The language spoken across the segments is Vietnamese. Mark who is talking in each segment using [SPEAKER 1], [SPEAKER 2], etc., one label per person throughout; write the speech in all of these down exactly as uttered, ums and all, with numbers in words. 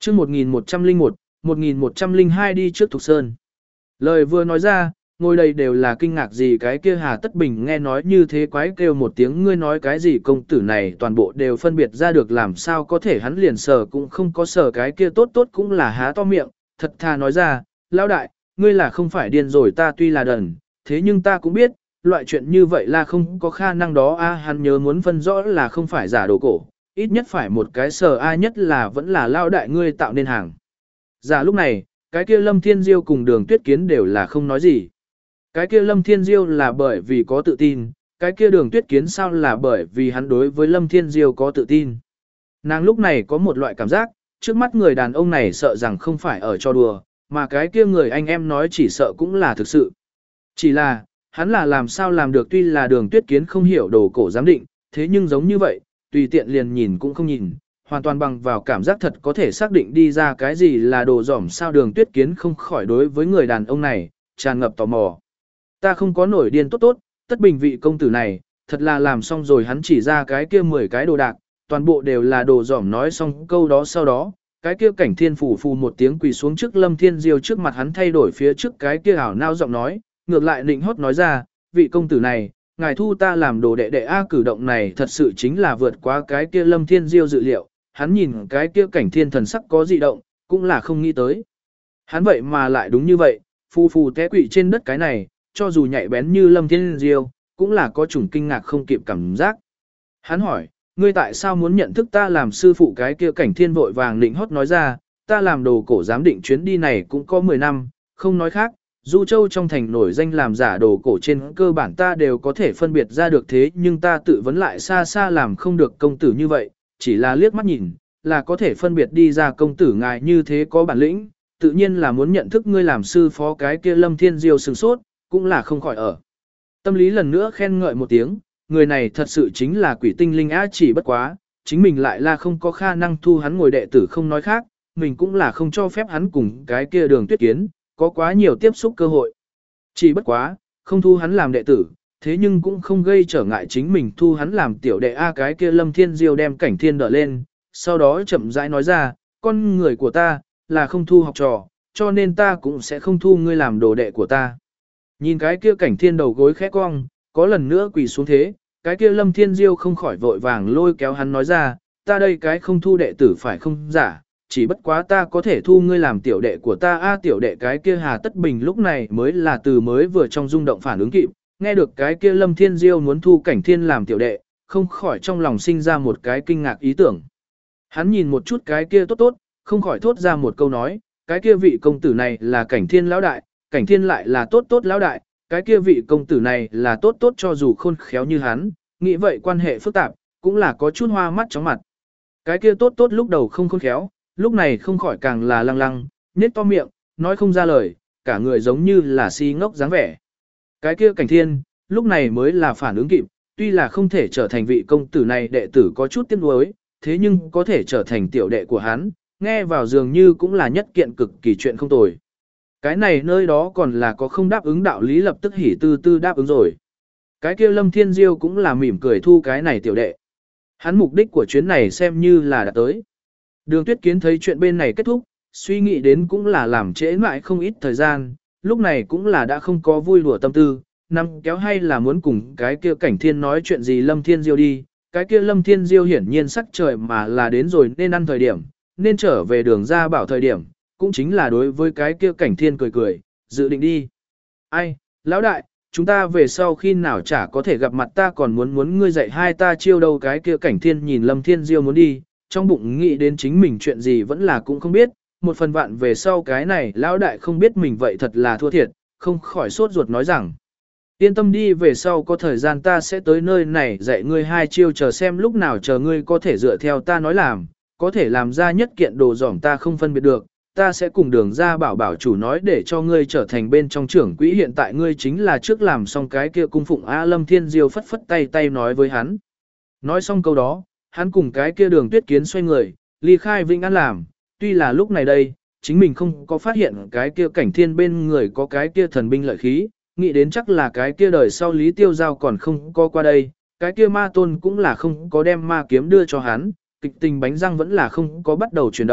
[SPEAKER 1] chương một nghìn một trăm lẻ một, một nghìn một trăm lẻ hai đi trước Thục Sơn. Lời vừa nói ra, ngồi đây đều là kinh ngạc gì cái kia Hà Tất Bình nghe nói như thế quái kêu một tiếng ngươi nói cái gì công tử này toàn bộ đều phân biệt ra được làm sao có thể hắn liền sờ cũng không có sờ cái kia tốt tốt cũng là há to miệng, thật thà nói ra, lão đại, ngươi là không phải điên rồi ta tuy là đần, thế nhưng ta cũng biết, loại chuyện như vậy là không có khả năng đó a hắn nhớ muốn phân rõ là không phải giả đồ cổ, ít nhất phải một cái sờ a nhất là vẫn là lão đại ngươi tạo nên hàng. Giả lúc này, cái kia Lâm Thiên Diêu cùng Đường Tuyết Kiến đều là không nói gì. Cái kia Lâm Thiên Diêu là bởi vì có tự tin, cái kia Đường Tuyết Kiến sao là bởi vì hắn đối với Lâm Thiên Diêu có tự tin. Nàng lúc này có một loại cảm giác, trước mắt người đàn ông này sợ rằng không phải ở cho đùa, mà cái kia người anh em nói chỉ sợ cũng là thực sự. Chỉ là, hắn là làm sao làm được tuy là Đường Tuyết Kiến không hiểu đồ cổ giám định, thế nhưng giống như vậy, tùy tiện liền nhìn cũng không nhìn, hoàn toàn bằng vào cảm giác thật có thể xác định đi ra cái gì là đồ giỏm sao Đường Tuyết Kiến không khỏi đối với người đàn ông này, tràn ngập tò mò. Ta không có nổi điên tốt tốt, Tất Bình vị công tử này, thật là làm xong rồi hắn chỉ ra cái kia mười cái đồ đạc, toàn bộ đều là đồ giỏm nói xong câu đó sau đó, cái kia Cảnh Thiên phủ phù một tiếng quỳ xuống trước Lâm Thiên Diêu trước mặt hắn thay đổi phía trước cái kia ảo nao giọng nói, ngược lại nịnh hót nói ra, vị công tử này, ngài thu ta làm đồ đệ đệ A cử động này thật sự chính là vượt quá cái kia Lâm Thiên Diêu dự liệu, hắn nhìn cái kia Cảnh Thiên thần sắc có dị động, cũng là không nghĩ tới. Hắn vậy mà lại đúng như vậy, phù phù té quỵ trên đất cái này, cho dù nhạy bén như Lâm Thiên Diêu, cũng là có chủng kinh ngạc không kịp cảm giác. Hắn hỏi, ngươi tại sao muốn nhận thức ta làm sư phụ cái kia Cảnh Thiên vội vàng định hót nói ra, ta làm đồ cổ giám định chuyến đi này cũng có mười năm, không nói khác, Du Châu trong thành nổi danh làm giả đồ cổ trên cơ bản ta đều có thể phân biệt ra được thế nhưng ta tự vấn lại xa xa làm không được công tử như vậy, chỉ là liếc mắt nhìn, là có thể phân biệt đi ra công tử ngài như thế có bản lĩnh, tự nhiên là muốn nhận thức ngươi làm sư phó cái kia Lâm Thiên Diêu sừng sốt, cũng là không khỏi ở. Tâm lý lần nữa khen ngợi một tiếng, người này thật sự chính là quỷ tinh linh á chỉ bất quá, chính mình lại là không có khả năng thu hắn ngồi đệ tử không nói khác, mình cũng là không cho phép hắn cùng cái kia Đường Tuyết Kiến, có quá nhiều tiếp xúc cơ hội. Chỉ bất quá, không thu hắn làm đệ tử, thế nhưng cũng không gây trở ngại chính mình thu hắn làm tiểu đệ A cái kia Lâm Thiên Diêu đem Cảnh Thiên đỡ lên, sau đó chậm rãi nói ra, con người của ta, là không thu học trò, cho nên ta cũng sẽ không thu ngươi làm đồ đệ của ta. Nhìn cái kia Cảnh Thiên đầu gối khẽ cong, có lần nữa quỳ xuống thế, cái kia Lâm Thiên Diêu không khỏi vội vàng lôi kéo hắn nói ra, ta đây cái không thu đệ tử phải không giả, chỉ bất quá ta có thể thu ngươi làm tiểu đệ của ta a tiểu đệ cái kia Hà Tất Bình lúc này mới là từ mới vừa trong rung động phản ứng kịp, nghe được cái kia Lâm Thiên Diêu muốn thu Cảnh Thiên làm tiểu đệ, không khỏi trong lòng sinh ra một cái kinh ngạc ý tưởng. Hắn nhìn một chút cái kia tốt tốt, không khỏi thốt ra một câu nói, cái kia vị công tử này là Cảnh Thiên lão đại, Cảnh Thiên lại là tốt tốt lão đại, cái kia vị công tử này là tốt tốt cho dù khôn khéo như hắn, nghĩ vậy quan hệ phức tạp, cũng là có chút hoa mắt chóng mặt. Cái kia tốt tốt lúc đầu không khôn khéo, lúc này không khỏi càng là lăng lăng, nết to miệng, nói không ra lời, cả người giống như là si ngốc dáng vẻ. Cái kia Cảnh Thiên, lúc này mới là phản ứng kịp, tuy là không thể trở thành vị công tử này đệ tử có chút tiếc nuối, thế nhưng có thể trở thành tiểu đệ của hắn, nghe vào dường như cũng là nhất kiện cực kỳ chuyện không tồi. Cái này nơi đó còn là có không đáp ứng đạo lý lập tức hỉ tư tư đáp ứng rồi. Cái kia Lâm Thiên Diêu cũng là mỉm cười thu cái này tiểu đệ. Hắn mục đích của chuyến này xem như là đã tới. Đường Tuyết Kiến thấy chuyện bên này kết thúc, suy nghĩ đến cũng là làm trễ mãi không ít thời gian, lúc này cũng là đã không có vui đùa tâm tư, nằm kéo hay là muốn cùng cái kia Cảnh Thiên nói chuyện gì Lâm Thiên Diêu đi, cái kia Lâm Thiên Diêu hiển nhiên sắc trời mà là đến rồi nên ăn thời điểm, nên trở về đường ra bảo thời điểm, cũng chính là đối với cái kia Cảnh Thiên cười cười, dự định đi. Ai, lão đại, chúng ta về sau khi nào chả có thể gặp mặt ta còn muốn muốn ngươi dạy hai ta chiêu đâu cái kia Cảnh Thiên nhìn Lâm Thiên Diêu muốn đi, trong bụng nghĩ đến chính mình chuyện gì vẫn là cũng không biết, một phần vạn về sau cái này lão đại không biết mình vậy thật là thua thiệt, không khỏi sốt ruột nói rằng. Yên tâm đi về sau có thời gian ta sẽ tới nơi này dạy ngươi hai chiêu chờ xem lúc nào chờ ngươi có thể dựa theo ta nói làm, có thể làm ra nhất kiện đồ giỏm ta không phân biệt được, ta sẽ cùng đường ra bảo bảo chủ nói để cho ngươi trở thành bên trong trưởng quỹ hiện tại ngươi chính là trước làm xong cái kia cung phụng A Lâm Thiên Diêu phất phất tay tay nói với hắn. Nói xong câu đó, hắn cùng cái kia Đường Tuyết Kiến xoay người, ly khai Vĩnh An làm, tuy là lúc này đây, chính mình không có phát hiện cái kia Cảnh Thiên bên người có cái kia thần binh lợi khí, nghĩ đến chắc là cái kia đời sau Lý Tiêu Giao còn không có qua đây, cái kia ma tôn cũng là không có đem ma kiếm đưa cho hắn, kịch tình bánh răng vẫn là không có bắt đầu chuyển động,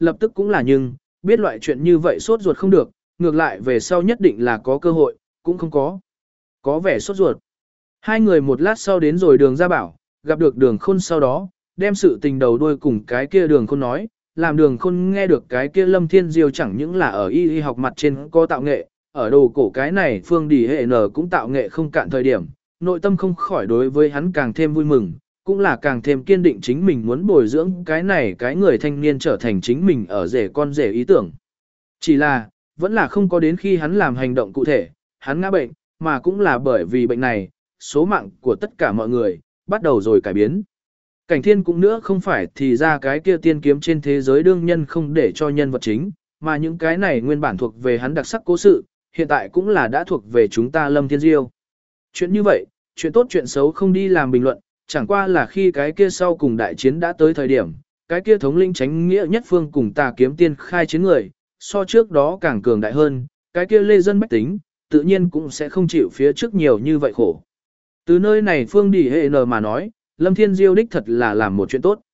[SPEAKER 1] lập tức cũng là nhưng, biết loại chuyện như vậy sốt ruột không được, ngược lại về sau nhất định là có cơ hội, cũng không có. Có vẻ sốt ruột. Hai người một lát sau đến rồi đường ra bảo, gặp được đường khôn sau đó, đem sự tình đầu đuôi cùng cái kia đường khôn nói, làm đường khôn nghe được cái kia Lâm Thiên Diêu chẳng những là ở y y học mặt trên có tạo nghệ, ở đồ cổ cái này phương đi hệ nở cũng tạo nghệ không cạn thời điểm, nội tâm không khỏi đối với hắn càng thêm vui mừng, cũng là càng thêm kiên định chính mình muốn bồi dưỡng cái này cái người thanh niên trở thành chính mình ở rể con rể ý tưởng. Chỉ là, vẫn là không có đến khi hắn làm hành động cụ thể, hắn ngã bệnh, mà cũng là bởi vì bệnh này, số mạng của tất cả mọi người, bắt đầu rồi cải biến. Cảnh thiên cũng nữa không phải thì ra cái kia tiên kiếm trên thế giới đương nhân không để cho nhân vật chính, mà những cái này nguyên bản thuộc về hắn đặc sắc cố sự, hiện tại cũng là đã thuộc về chúng ta Lâm Thiên Diêu. Chuyện như vậy, chuyện tốt chuyện xấu không đi làm bình luận, chẳng qua là khi cái kia sau cùng đại chiến đã tới thời điểm, cái kia thống lĩnh tránh nghĩa nhất phương cùng tà kiếm tiên khai chiến người, so trước đó càng cường đại hơn, cái kia lê dân bách tính, tự nhiên cũng sẽ không chịu phía trước nhiều như vậy khổ. Từ nơi này phương đi hệ nờ mà nói, Lâm Thiên Diêu đích thật là làm một chuyện tốt.